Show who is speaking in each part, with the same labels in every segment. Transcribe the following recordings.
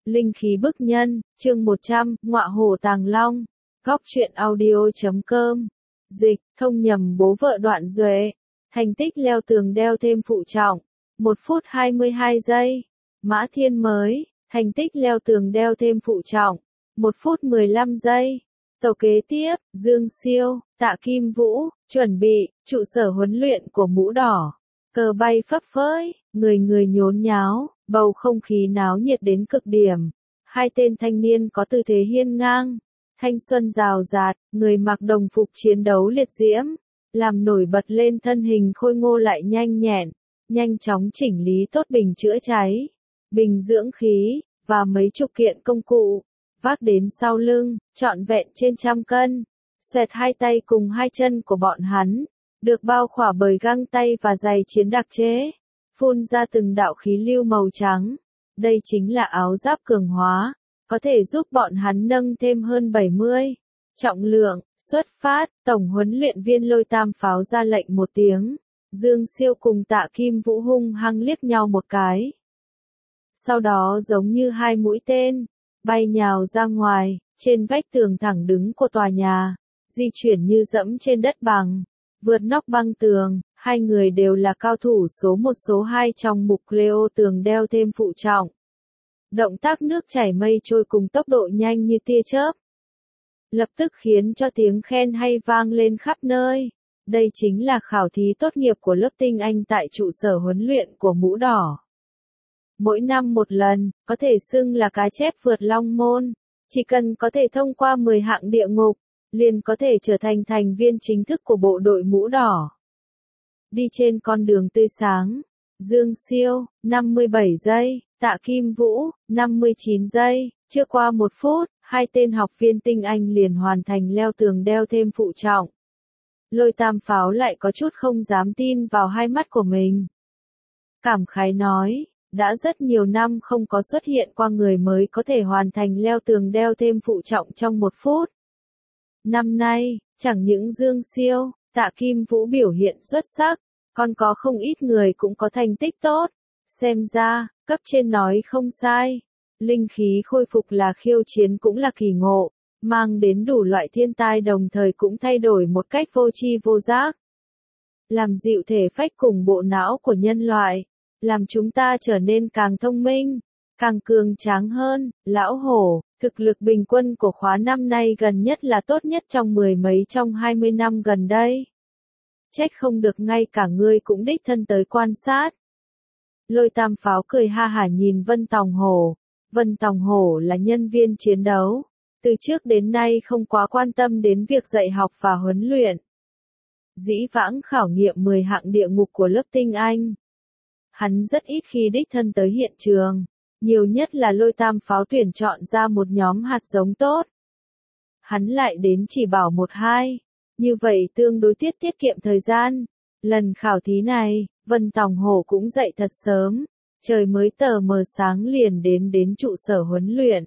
Speaker 1: Linh khí bức nhân, chương 100, ngọa hổ tàng long. Góc truyện audio.com. Dịch, thông nhầm bố vợ Đoạn Duệ. Thành tích leo tường đeo thêm phụ trọng. 1 phút 22 giây. Mã Thiên mới, thành tích leo tường đeo thêm phụ trọng. 1 phút 15 giây. Tàu kế tiếp, Dương Siêu, Tạ Kim Vũ, chuẩn bị, trụ sở huấn luyện của Mũ Đỏ. Cờ bay phấp phới, người người nhốn nháo, bầu không khí náo nhiệt đến cực điểm. Hai tên thanh niên có tư thế hiên ngang, thanh xuân rào rạt, người mặc đồng phục chiến đấu liệt diễm, làm nổi bật lên thân hình khôi ngô lại nhanh nhẹn, nhanh chóng chỉnh lý tốt bình chữa cháy, bình dưỡng khí, và mấy chục kiện công cụ, vác đến sau lưng, trọn vẹn trên 100 cân. Xoẹt hai tay cùng hai chân của bọn hắn, được bao khỏa bởi găng tay và giày chiến đặc chế, phun ra từng đạo khí lưu màu trắng. Đây chính là áo giáp cường hóa, có thể giúp bọn hắn nâng thêm hơn 70 trọng lượng. Xuất phát, tổng huấn luyện viên Lôi Tam Pháo ra lệnh một tiếng. Dương Siêu cùng Tạ Kim Vũ hung hăng liếc nhau một cái. Sau đó giống như hai mũi tên, bay nhào ra ngoài, trên vách tường thẳng đứng của tòa nhà, di chuyển như dẫm trên đất bằng, vượt nóc băng tường. Hai người đều là cao thủ số 1 số 2 trong mục Leo tường đeo thêm phụ trọng. Động tác nước chảy mây trôi cùng tốc độ nhanh như tia chớp, lập tức khiến cho tiếng khen hay vang lên khắp nơi. Đây chính là khảo thí tốt nghiệp của lớp tinh anh tại trụ sở huấn luyện của Mũ Đỏ. Mỗi năm một lần, có thể xưng là cá chép vượt long môn. Chỉ cần có thể thông qua 10 hạng địa ngục, liền có thể trở thành thành viên chính thức của bộ đội Mũ Đỏ. Đi trên con đường tươi sáng, Dương Siêu, 57 giây, Tạ Kim Vũ, 59 giây, chưa qua 1 phút, hai tên học viên tinh anh liền hoàn thành leo tường đeo thêm phụ trọng. Lôi Tam Pháo lại có chút không dám tin vào hai mắt của mình. Cảm khái nói, đã rất nhiều năm không có xuất hiện qua người mới có thể hoàn thành leo tường đeo thêm phụ trọng trong 1 phút. Năm nay, chẳng những Dương Siêu, Tạ Kim Vũ biểu hiện xuất sắc, còn có không ít người cũng có thành tích tốt. Xem ra, cấp trên nói không sai. Linh khí khôi phục là khiêu chiến cũng là kỳ ngộ, mang đến đủ loại thiên tai đồng thời cũng thay đổi một cách vô tri vô giác. Làm dịu thể phách cùng bộ não của nhân loại, làm chúng ta trở nên càng thông minh, càng cường tráng hơn. Lão Hổ, thực lực bình quân của khóa năm nay gần nhất là tốt nhất trong 10 mấy trong 20 năm gần đây. Trách không được ngay cả ngươi cũng đích thân tới quan sát. Lôi Tam Pháo cười ha hả nhìn Vân Tòng Hổ. Vân Tòng Hổ là nhân viên chiến đấu, từ trước đến nay không quá quan tâm đến việc dạy học và huấn luyện. Dĩ vãng khảo nghiệm 10 hạng địa ngục của lớp tinh anh, hắn rất ít khi đích thân tới hiện trường, nhiều nhất là Lôi Tam Pháo tuyển chọn ra một nhóm hạt giống tốt. Hắn lại đến chỉ bảo 1-2, như vậy tương đối tiết kiệm thời gian. Lần khảo thí này, Vân Tòng Hổ cũng dậy thật sớm, trời mới tờ mờ sáng liền đến trụ sở huấn luyện.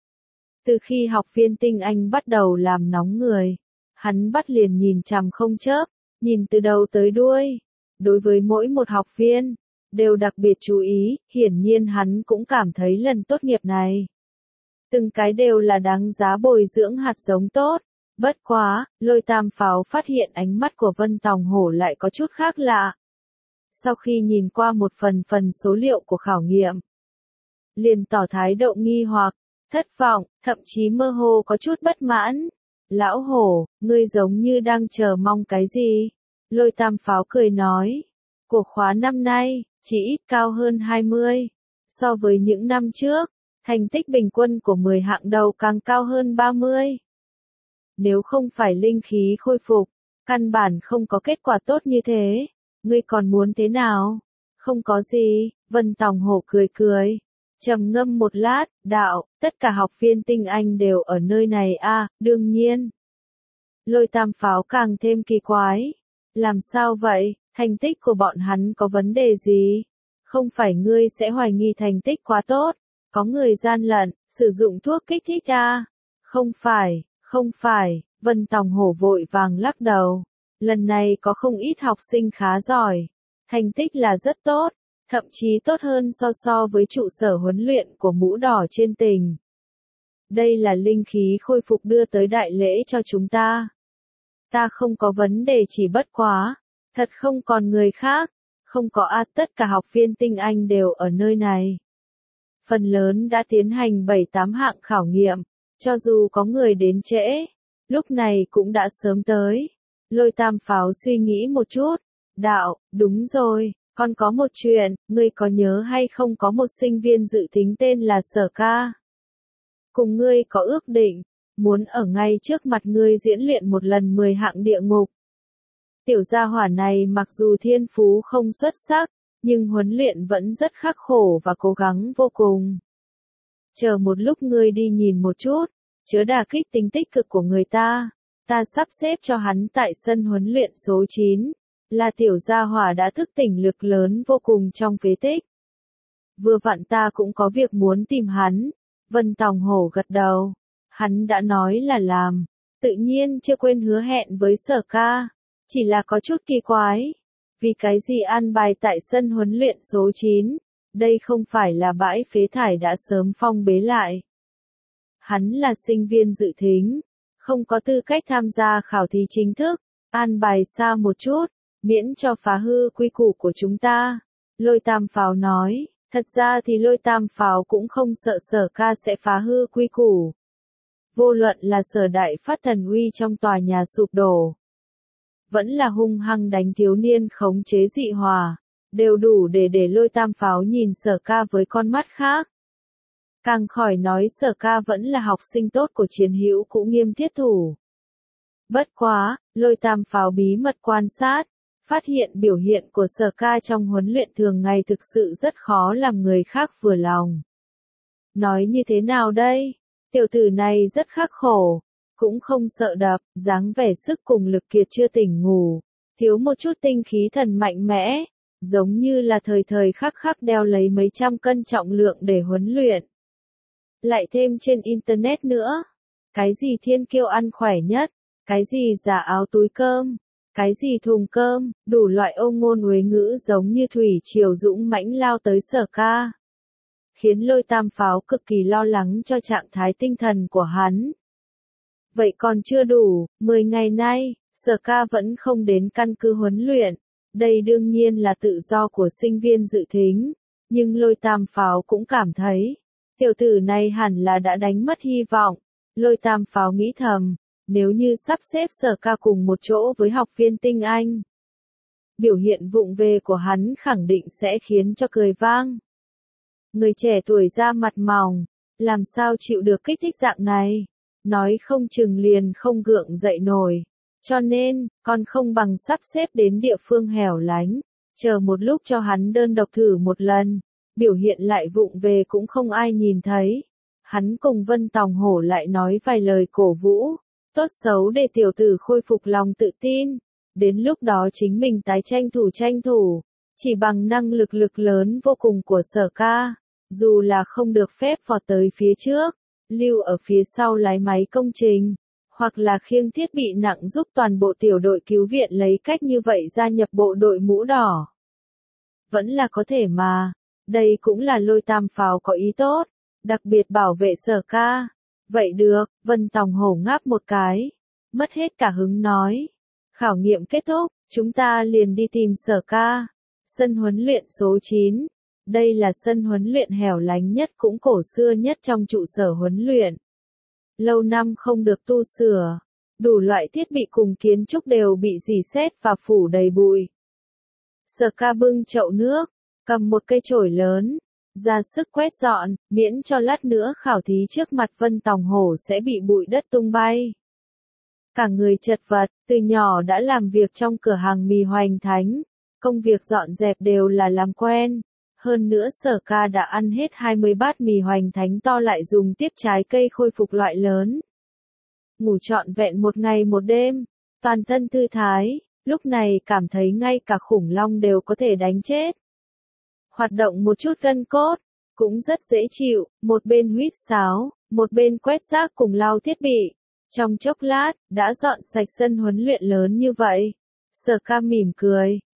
Speaker 1: Từ khi học viên tinh anh bắt đầu làm nóng người, hắn bắt liền nhìn chằm không chớp, nhìn từ đầu tới đuôi. Đối với mỗi một học viên, đều đặc biệt chú ý, hiển nhiên hắn cũng cảm thấy lần tốt nghiệp này, từng cái đều là đáng giá bồi dưỡng hạt giống tốt. Bất quá, Lôi Tam Pháo phát hiện ánh mắt của Vân Tòng Hổ lại có chút khác lạ. Sau khi nhìn qua một phần số liệu của khảo nghiệm, liền tỏ thái độ nghi hoặc, thất vọng, thậm chí mơ hồ có chút bất mãn. Lão Hổ, ngươi giống như đang chờ mong cái gì? Lôi Tam Pháo cười nói, của khóa năm nay, chỉ ít cao hơn 20. So với những năm trước, thành tích bình quân của 10 hạng đầu càng cao hơn 30. Nếu không phải linh khí khôi phục, căn bản không có kết quả tốt như thế. Ngươi còn muốn thế nào? Không có gì, Vân Tòng Hổ cười, trầm ngâm một lát, đạo, tất cả học viên tinh anh đều ở nơi này à, đương nhiên. Lôi Tam Pháo càng thêm kỳ quái. Làm sao vậy, thành tích của bọn hắn có vấn đề gì? Không phải ngươi sẽ hoài nghi thành tích quá tốt, có người gian lận, sử dụng thuốc kích thích à? Không phải, Vân Tòng Hổ vội vàng lắc đầu. Lần này có không ít học sinh khá giỏi, thành tích là rất tốt, thậm chí tốt hơn so với trụ sở huấn luyện của mũ đỏ trên tỉnh. Đây là linh khí khôi phục đưa tới đại lễ cho chúng ta. Ta không có vấn đề, chỉ bất quá, thật không còn người khác, không có tất cả học viên tinh anh đều ở nơi này. Phần lớn đã tiến hành 7-8 hạng khảo nghiệm, cho dù có người đến trễ, lúc này cũng đã sớm tới. Lôi Tam Pháo suy nghĩ một chút, đạo, đúng rồi, con có một chuyện, ngươi có nhớ hay không, có một sinh viên dự tính tên là Sở Ca. Cùng ngươi có ước định, muốn ở ngay trước mặt ngươi diễn luyện một lần 10 hạng địa ngục. Tiểu gia hỏa này mặc dù thiên phú không xuất sắc, nhưng huấn luyện vẫn rất khắc khổ và cố gắng vô cùng. Chờ một lúc, ngươi đi nhìn một chút, chớ đả kích tính tích cực của người ta. Ta sắp xếp cho hắn tại sân huấn luyện số 9, là tiểu gia hỏa đã thức tỉnh lực lớn vô cùng trong phế tích. Vừa vặn ta cũng có việc muốn tìm hắn. Vân Tòng Hổ gật đầu. Hắn đã nói là làm, tự nhiên chưa quên hứa hẹn với Sở Ca, chỉ là có chút kỳ quái. Vì cái gì an bài tại sân huấn luyện số 9, đây không phải là bãi phế thải đã sớm phong bế lại. Hắn là sinh viên dự thính, không có tư cách tham gia khảo thí chính thức, an bài xa một chút, miễn cho phá hư quy củ của chúng ta. Lôi Tam Pháo nói, thật ra thì Lôi Tam Pháo cũng không sợ Sở Ca sẽ phá hư quy củ. Vô luận là Sở Đại Phát Thần Uy trong tòa nhà sụp đổ, vẫn là hung hăng đánh thiếu niên khống chế dị hỏa, đều đủ để Lôi Tam Pháo nhìn Sở Ca với con mắt khác. Càng khỏi nói Sở Ca vẫn là học sinh tốt của Chiến Hữu cũ Nghiêm Thiết Thủ. Bất quá, Lôi Tam Pháo bí mật quan sát, phát hiện biểu hiện của Sở Ca trong huấn luyện thường ngày thực sự rất khó làm người khác vừa lòng. Nói như thế nào đây? Tiểu tử này rất khắc khổ, cũng không sợ đập, dáng vẻ sức cùng lực kiệt chưa tỉnh ngủ, thiếu một chút tinh khí thần mạnh mẽ, giống như là thời thời khắc khắc đeo lấy mấy trăm cân trọng lượng để huấn luyện. Lại thêm trên internet nữa, cái gì thiên kiêu ăn khỏe nhất, cái gì giả áo túi cơm, cái gì thùng cơm, đủ loại âu ngôn uế ngữ giống như thủy triều dũng mãnh lao tới Sở Ca, khiến Lôi Tam Pháo cực kỳ lo lắng cho trạng thái tinh thần của hắn. Vậy còn chưa đủ, 10 ngày nay, Sở Ca vẫn không đến căn cứ huấn luyện, đây đương nhiên là tự do của sinh viên dự thính, nhưng Lôi Tam Pháo cũng cảm thấy, tiểu tử này hẳn là đã đánh mất hy vọng. Lôi Tam Pháo nghĩ thầm, nếu như sắp xếp Sở Ca cùng một chỗ với học viên tinh anh, biểu hiện vụng về của hắn khẳng định sẽ khiến cho cười vang. Người trẻ tuổi da mặt mỏng, làm sao chịu được kích thích dạng này, nói không chừng liền không gượng dậy nổi. Cho nên, còn không bằng sắp xếp đến địa phương hẻo lánh, chờ một lúc cho hắn đơn độc thử một lần, biểu hiện lại vụng về cũng không ai nhìn thấy. Hắn cùng Vân Tòng Hổ lại nói vài lời cổ vũ, tốt xấu để tiểu tử khôi phục lòng tự tin. Đến lúc đó chính mình tái tranh thủ, chỉ bằng năng lực lớn vô cùng của Sở Ca, dù là không được phép vọt tới phía trước, lưu ở phía sau lái máy công trình, hoặc là khiêng thiết bị nặng giúp toàn bộ tiểu đội cứu viện lấy cách như vậy gia nhập bộ đội mũ đỏ. Vẫn là có thể mà, đây cũng là Lôi Tam Pháo có ý tốt, đặc biệt bảo vệ Sở Ca. Vậy được, Vân Tòng Hổ ngáp một cái, mất hết cả hứng nói. Khảo nghiệm kết thúc, chúng ta liền đi tìm Sở Ca. Sân huấn luyện số 9. Đây là sân huấn luyện hẻo lánh nhất cũng cổ xưa nhất trong trụ sở huấn luyện. Lâu năm không được tu sửa, đủ loại thiết bị cùng kiến trúc đều bị rỉ sét và phủ đầy bụi. Sở Ca bưng chậu nước, cầm một cây chổi lớn, ra sức quét dọn, miễn cho lát nữa khảo thí trước mặt Vân Tòng Hổ sẽ bị bụi đất tung bay. Cả người chật vật, từ nhỏ đã làm việc trong cửa hàng mì Hoành Thánh, công việc dọn dẹp đều là làm quen. Hơn nữa Sở Ca đã ăn hết 20 bát mì Hoành Thánh to, lại dùng tiếp trái cây khôi phục loại lớn. Ngủ trọn vẹn một ngày một đêm, toàn thân thư thái, lúc này cảm thấy ngay cả khủng long đều có thể đánh chết. Hoạt động một chút gân cốt, cũng rất dễ chịu, một bên huýt sáo, một bên quét rác cùng lau thiết bị. Trong chốc lát, đã dọn sạch sân huấn luyện lớn như vậy. Sở Ca mỉm cười,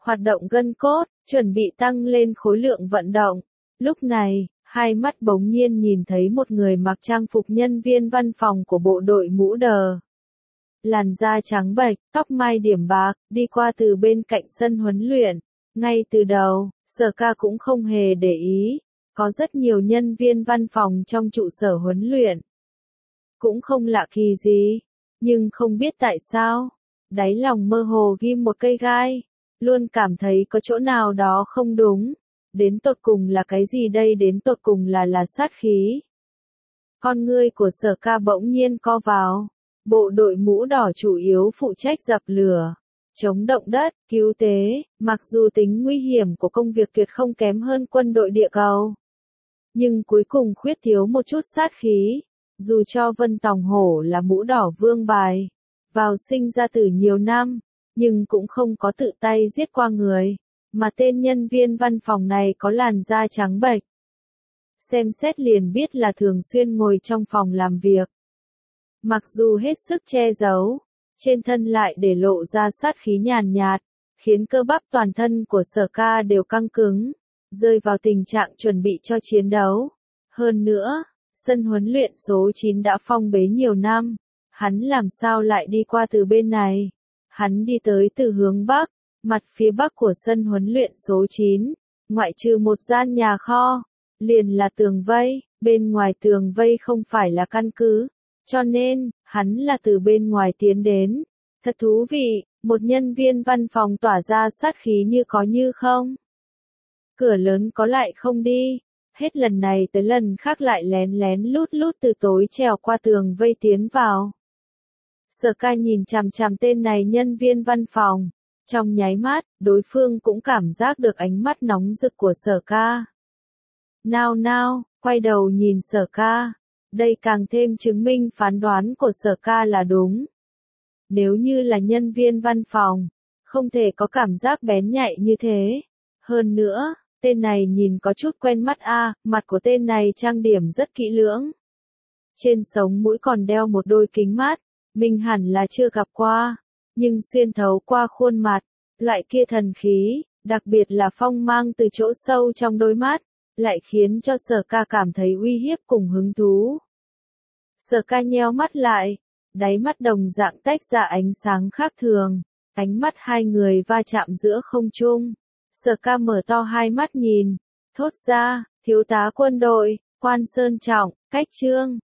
Speaker 1: hoạt động gân cốt, chuẩn bị tăng lên khối lượng vận động. Lúc này, hai mắt bỗng nhiên nhìn thấy một người mặc trang phục nhân viên văn phòng của bộ đội mũ đờ. Làn da trắng bệch, tóc mai điểm bạc, đi qua từ bên cạnh sân huấn luyện. Ngay từ đầu, Sở Ca cũng không hề để ý, có rất nhiều nhân viên văn phòng trong trụ sở huấn luyện. Cũng không lạ kỳ gì, nhưng không biết tại sao, đáy lòng mơ hồ ghim một cây gai, luôn cảm thấy có chỗ nào đó không đúng. Đến tột cùng là cái gì đây, đến tột cùng là sát khí. Con ngươi của Sở Ca bỗng nhiên co vào. Bộ đội mũ đỏ chủ yếu phụ trách dập lửa, chống động đất, cứu tế, mặc dù tính nguy hiểm của công việc tuyệt không kém hơn quân đội địa cầu. Nhưng cuối cùng khuyết thiếu một chút sát khí, dù cho Vân Tòng Hổ là mũ đỏ vương bài, vào sinh ra tử nhiều năm, nhưng cũng không có tự tay giết qua người, mà tên nhân viên văn phòng này có làn da trắng bệch. Xem xét liền biết là thường xuyên ngồi trong phòng làm việc. Mặc dù hết sức che giấu, trên thân lại để lộ ra sát khí nhàn nhạt, khiến cơ bắp toàn thân của Sở Ca đều căng cứng, rơi vào tình trạng chuẩn bị cho chiến đấu. Hơn nữa, sân huấn luyện số 9 đã phong bế nhiều năm, hắn làm sao lại đi qua từ bên này? Hắn đi tới từ hướng Bắc, mặt phía Bắc của sân huấn luyện số 9, ngoại trừ một gian nhà kho, liền là tường vây, bên ngoài tường vây không phải là căn cứ. Cho nên, hắn là từ bên ngoài tiến đến. Thật thú vị, một nhân viên văn phòng tỏa ra sát khí như có như không. Cửa lớn có lại không đi. Hết lần này tới lần khác lại lén lén lút lút từ tối trèo qua tường vây tiến vào. Sở Ca nhìn chằm chằm tên này nhân viên văn phòng. Trong nháy mắt, đối phương cũng cảm giác được ánh mắt nóng rực của Sở Ca. Nao, quay đầu nhìn Sở Ca. Đây càng thêm chứng minh phán đoán của Sở Ca là đúng. Nếu như là nhân viên văn phòng, không thể có cảm giác bén nhạy như thế. Hơn nữa, tên này nhìn có chút quen mắt mặt của tên này trang điểm rất kỹ lưỡng. Trên sống mũi còn đeo một đôi kính mát, mình hẳn là chưa gặp qua, nhưng xuyên thấu qua khuôn mặt, loại kia thần khí, đặc biệt là phong mang từ chỗ sâu trong đôi mắt, lại khiến cho Sở Ca cảm thấy uy hiếp cùng hứng thú. Sở Ca nheo mắt lại, đáy mắt đồng dạng tách ra ánh sáng khác thường, ánh mắt hai người va chạm giữa không trung. Sở Ca mở to hai mắt nhìn, thốt ra, thiếu tá quân đội, Quan Sơn Trọng, cách Trương.